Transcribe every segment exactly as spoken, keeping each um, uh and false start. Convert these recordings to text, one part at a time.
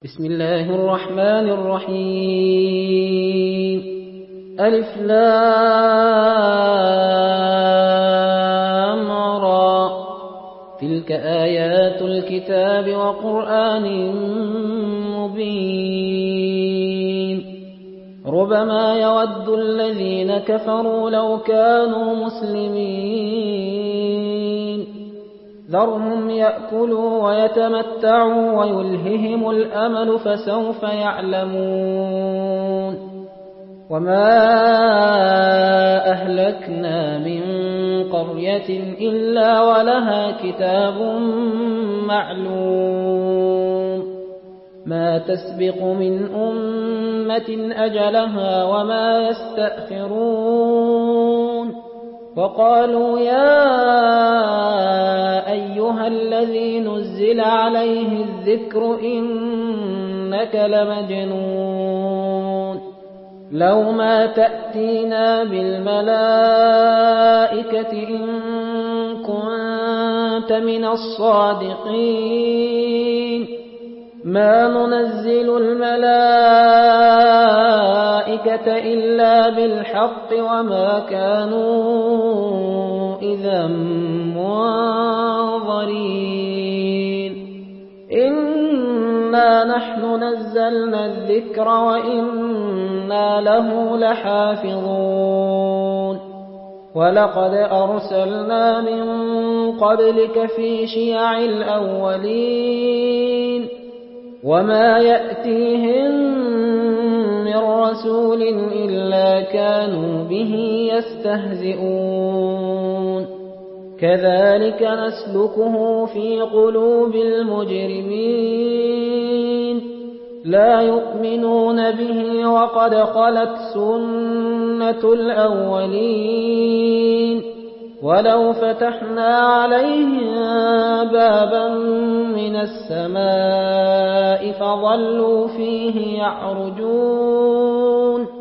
بسم الله الرحمن الرحيم ألف لام را تلك آيات الكتاب وقرآن مبين ربما يود الذين كفروا لو كانوا مسلمين ذرهم يأكلوا ويتمتعوا ويلههم الأمل فسوف يعلمون وما أهلكنا من قرية إلا ولها كتاب معلوم ما تسبق من أمة أجلها وما يستأخرون وقالوا يا أيها الذي نزل عليه الذكر إنك لمجنون لو ما تأتينا بالملائكة إن كنت من الصادقين ما ننزل الملائكة إلا بالحق وما كانوا إذا منظرين إنا نحن نزلنا الذكر وإنا له لحافظون ولقد أرسلنا من قبلك في شيع الأولين وما يأتيهم من رسول إلا كانوا به يستهزئون كذلك نسلكه في قلوب المجرمين لا يؤمنون به وقد خلت سنة الأولين ولو فتحنا عليهم بابا من السماء فظلوا فيه يعرجون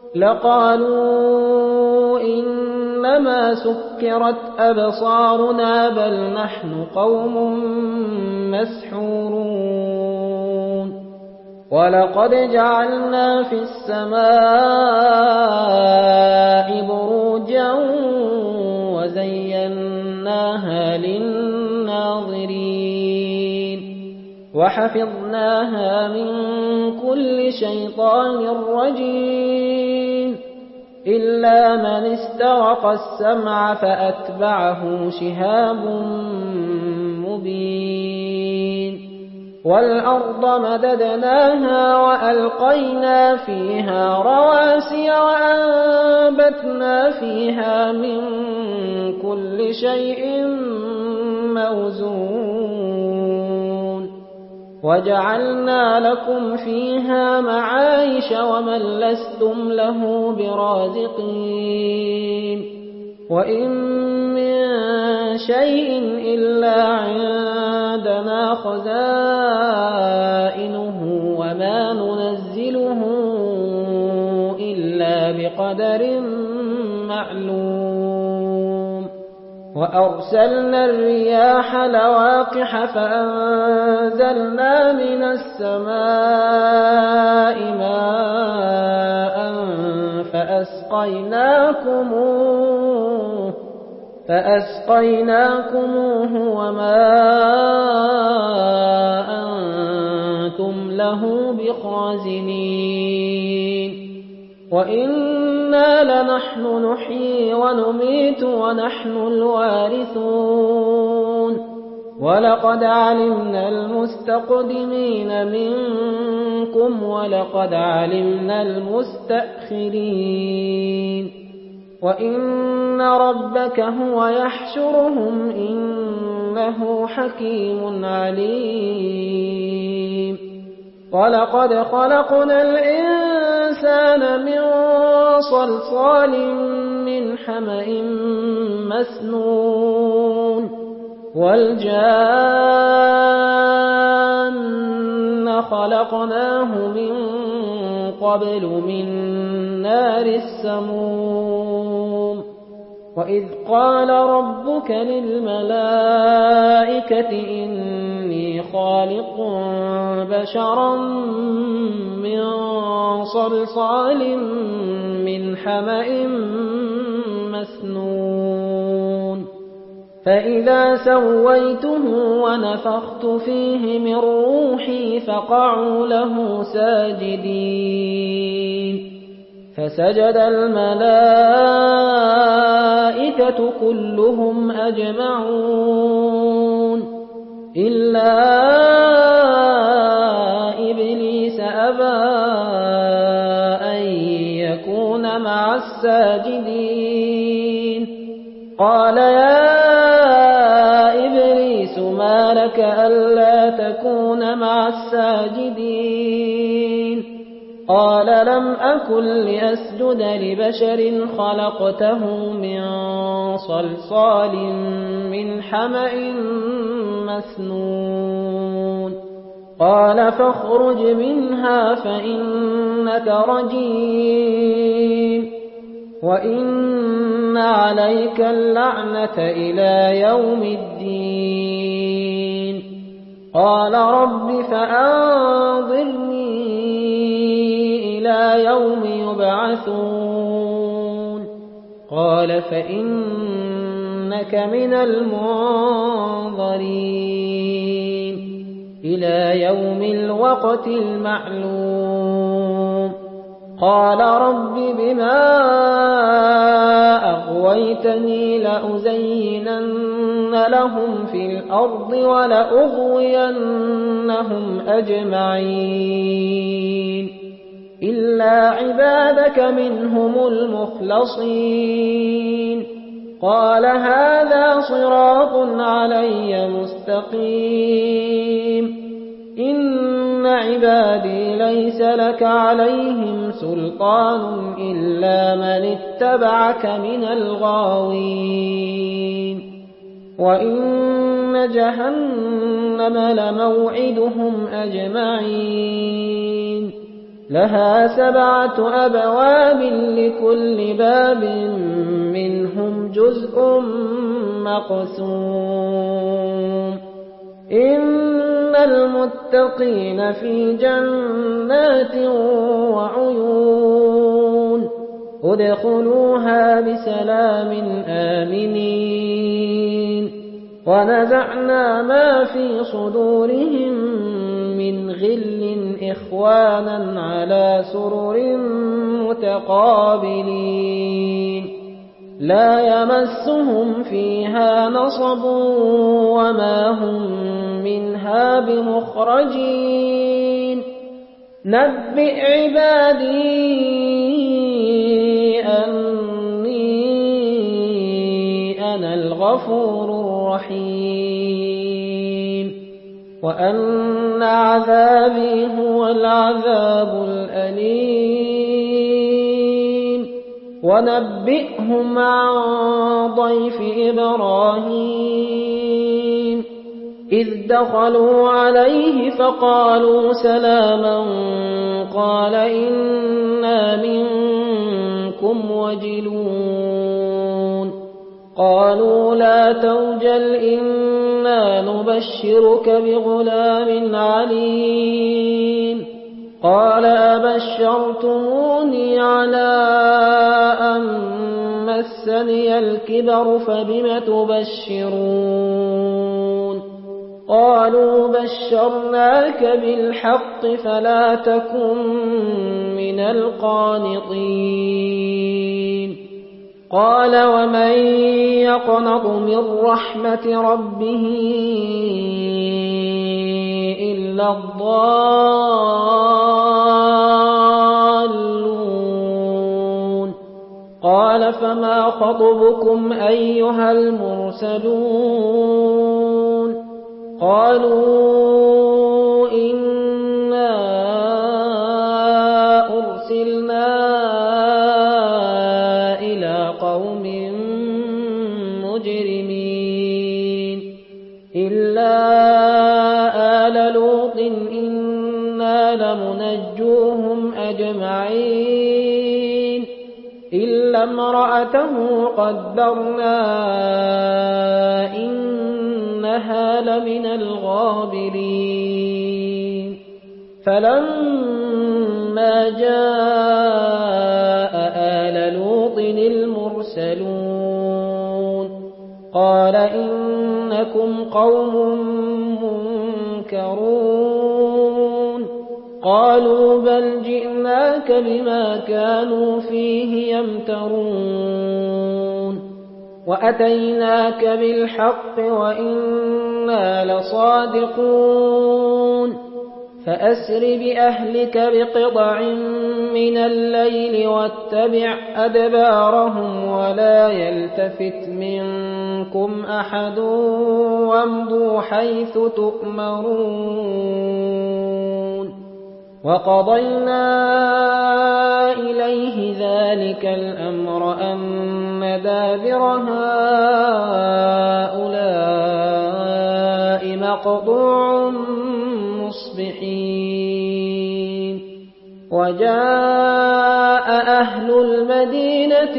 لقالوا إنما سكرت أبصارنا بل نحن قوم مسحورون ولقد جعلنا في السماء بروجا وزيناها للناظرين وحفظناها من كل شيطان رجيم إلا من استرق السمع فأتبعه شهاب مبين والأرض مددناها وألقينا فيها رواسي وأنبتنا فيها من كل شيء موزون وجعلنا لكم فيها معايش ومن لستم له برازقين وإن من شيء إلا عندنا خزائنه وما ننزله إلا بقدر معلوم وأرسلنا الرياح لواقح فأنزلنا من السماء ماء فأسقيناكموه فأسقيناكموه وما أنتم له بخازنين وإنا لنحن نحيي ونميت ونحن الوارثون ولقد علمنا المستقدمين منكم ولقد علمنا المستأخرين وإن ربك هو يحشرهم إنه حكيم عليم ولقد خلقنا الإنسان من صلصال من حمأ مسنون والجان خلقناه من قبل من نار السموم وإذ قال ربك للملائكة إني خالق بشرا من صلصال من حمأ مسنون فإذا سويته ونفخت فيه من روحي فقعوا له ساجدين فسجد الملائكة كلهم أجمعون إلا إبليس أبى أن يكون مع الساجدين قال يا إبليس ما لك ألا تكون مع الساجدين قال لم أكن لأسجد لبشر خلقته من صلصال من حمأ مسنون قال فاخرج منها فإنك رجيم وإن عليك اللعنة إلى يوم الدين قال رب فأنظرني إلى يوم يبعثون قال فإنك من المنظرين إلى يوم الوقت المعلوم قال رب بما أغويتني لأزينن لهم في الأرض ولأغوينهم أجمعين إلا عبادك منهم المخلصين قال هذا صراط علي مستقيم إن عبادي ليس لك عليهم سلطان إلا من اتبعك من الغاوين وإن جهنم لموعدهم أجمعين لها سبعة أبواب لكل باب منهم جزء مقسوم إن المتقين في جنات وعيون ادخلوها بسلام آمنين ونزعنا ما في صدورهم من غل إخوانا على سرر متقابلين لا يمسهم فيها نصب وما هم منها بمخرجين نبئ عبادي أني أنا الغفور الرحيم وأن عذابي هو العذاب الأليم ونبئهم عن ضيف إبراهيم إذ دخلوا عليه فقالوا سلاما قال إنا منكم وجلون قالوا لا توجل إنا نبشرك بغلام عليم قال أبشرتموني على أن مسني الكبر فبم تبشرون قالوا بشرناك بالحق فلا تكن من القانطين قال ومن يقنط من رحمة ربه إلا الضالون قال فما خطبكم أيها المرسلون قالوا إنا أرسلنا إلى قوم مجرمين إلا آل لوط إنا لمنجوهم أجمعين إلا امرأته قدرنا إنها إنها لمن الغابرين فلما جاء آل لوط المرسلون قال إنكم قوم منكرون قالوا بل جئناك بما كانوا فيه يمترون وأتيناك بالحق وإنا لصادقون فأسر بأهلك بقطع من الليل واتبع أدبارهم ولا يلتفت منكم أحد وامضوا حيث تؤمرون وقضينا إليه ذلك الأمر أن دابر هؤلاء مقطوع مصبحين وجاء أهل المدينة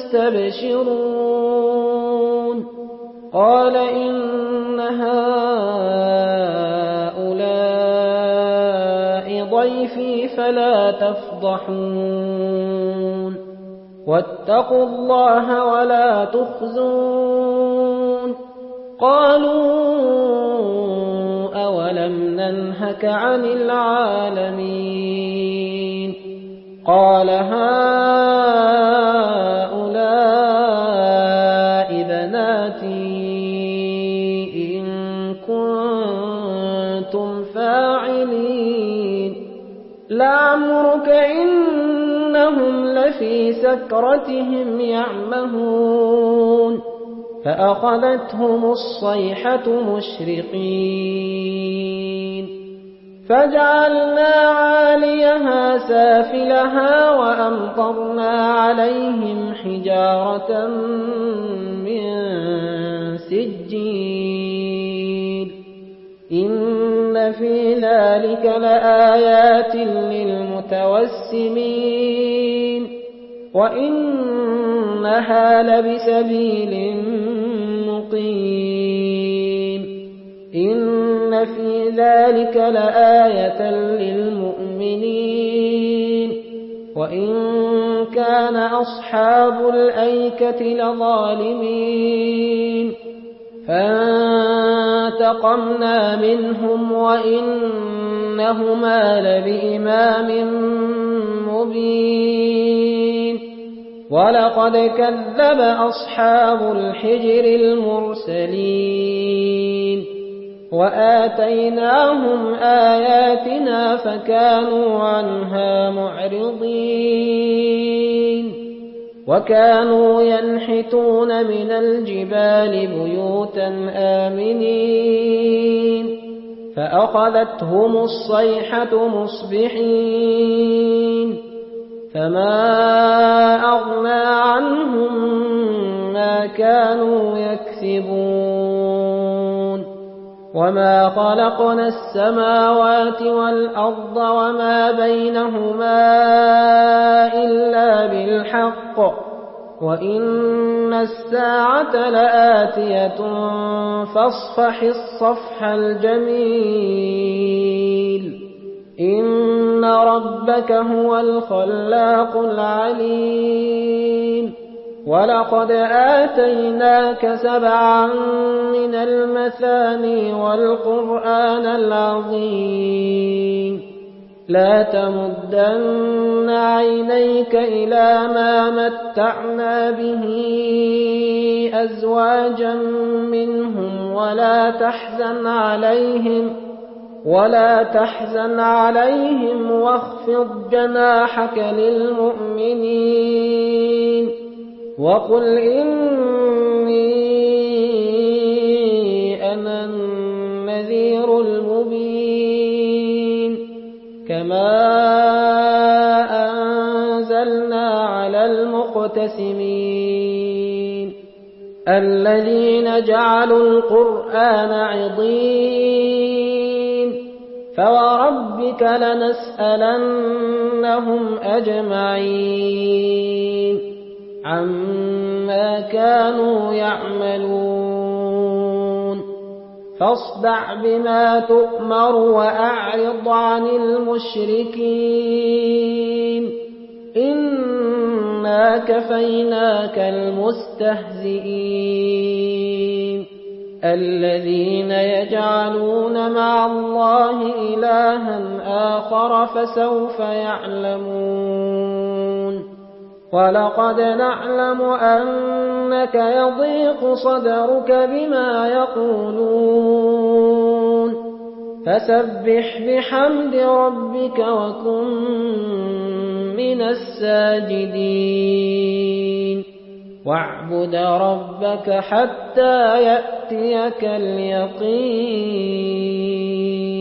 يستبشرون قال إن هؤلاء ضيفي فلا تفضحون واتقوا الله ولا تخزون قالوا أولم ننهك عن العالمين قال هؤلاء بناتي إن كنتم فاعلين لعمرك إنهم لفي سكرتهم يعمهون فأخذتهم الصيحة مشرقين فجعلنا عاليها سافلها وأمطرنا عليهم حجارة من سجيل إن في ذلك لآيات للمتوسمين وإنها لبسبيل مقيم إن في ذلك لآية للمؤمنين وإن كان أصحاب الأيكة لظالمين فانتقمنا منهم وإنهما لبإمام مبين ولقد كذب أصحاب الحجر المرسلين وآتيناهم آياتنا فكانوا عنها معرضين وكانوا ينحتون من الجبال بيوتا آمنين فأخذتهم الصيحة مصبحين فما أغنى عنهم ما كانوا يكسبون وما خلقنا السماوات والأرض وما بينهما إلا بالحق وإن الساعة لآتية فاصفح الصفح الجميل إن ربك هو الخلاق العليم ولقد آتيناك سبعا من المثاني والقرآن العظيم لا تمدن عينيك إلى ما متعنا به أزواجا منهم ولا تحزن عليهم ولا تحزن عليهم واخفض جناحك للمؤمنين وقل إني أنا النذير المبين كما أنزلنا على المقتسمين الذين جعلوا القرآن عضين فوربك لنسألنهم أجمعين عما كانوا يعملون فاصدع بما تؤمر وأعرض عن المشركين إنا كفيناك المستهزئين الذين يجعلون مع الله إلها آخر فسوف يعلمون ولقد نعلم أنك يضيق صدرك بما يقولون فسبح بحمد ربك وكن من الساجدين واعبد ربك حتى يأتيك اليقين